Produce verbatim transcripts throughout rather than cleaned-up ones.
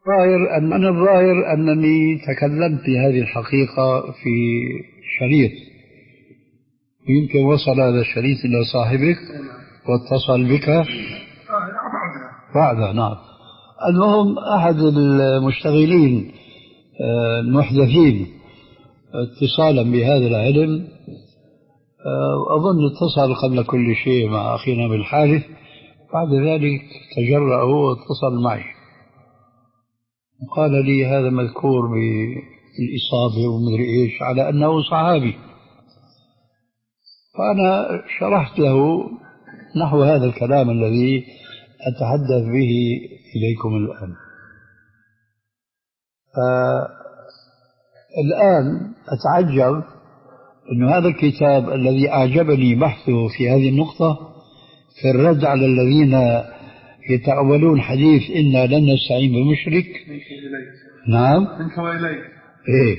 الظاهر أن أنا الظاهر أنني تكلمت بهذه الحقيقة في شريط، يمكن وصل هذا الشريط إلى صاحبك واتصل بك بعدها. نعم. المهم أحد المشتغلين المحدثين اتصالا بهذا العلم، أظن اتصل قبل كل شيء مع أخينا بالحارث، بعد ذلك تجرأ هو واتصل معي وقال لي هذا مذكور بالإصابة ومدري إيش على أنه صحابي. فأنا شرحت له نحو هذا الكلام الذي أتحدث به إليكم الآن. الآن أتعجب أن هذا الكتاب الذي أعجبني بحثه في هذه النقطة في الرد على الذين يتأولون حديث إنا لن نستعين بمشرك. نعم. إيه.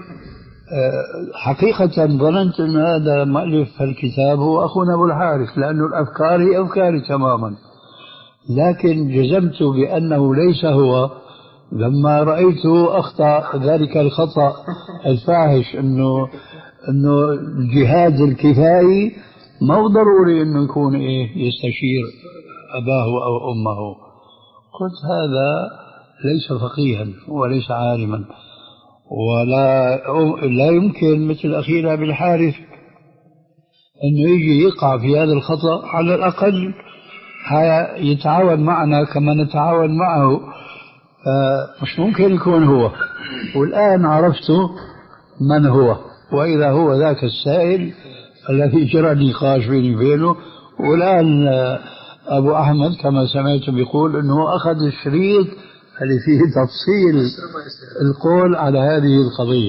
حقيقة ظننت أن هذا مؤلف الكتاب هو أخونا أبو الحارث، لأن الأفكار هي أفكاري تماما، لكن جزمت بأنه ليس هو لما رأيته أخطأ ذلك الخطأ الفاحش، أنه أنه الجهاد الكفائي ما هو ضروري أنه يكون إيه يستشير أباه أو أمه. قلت هذا ليس فقيها وليس عالما، ولا لا يمكن مثل أخينا بالحارث أنه يجي يقع في هذا الخطأ. على الأقل يتعاون معنا كما نتعاون معه، مش ممكن يكون هو. والآن عرفت من هو، وإذا هو ذاك السائل الذي جرى نقاش بيني وبينه. والآن أبو أحمد كما سمعت بيقول أنه أخذ الشريط اللي فيه تفصيل القول على هذه القضية.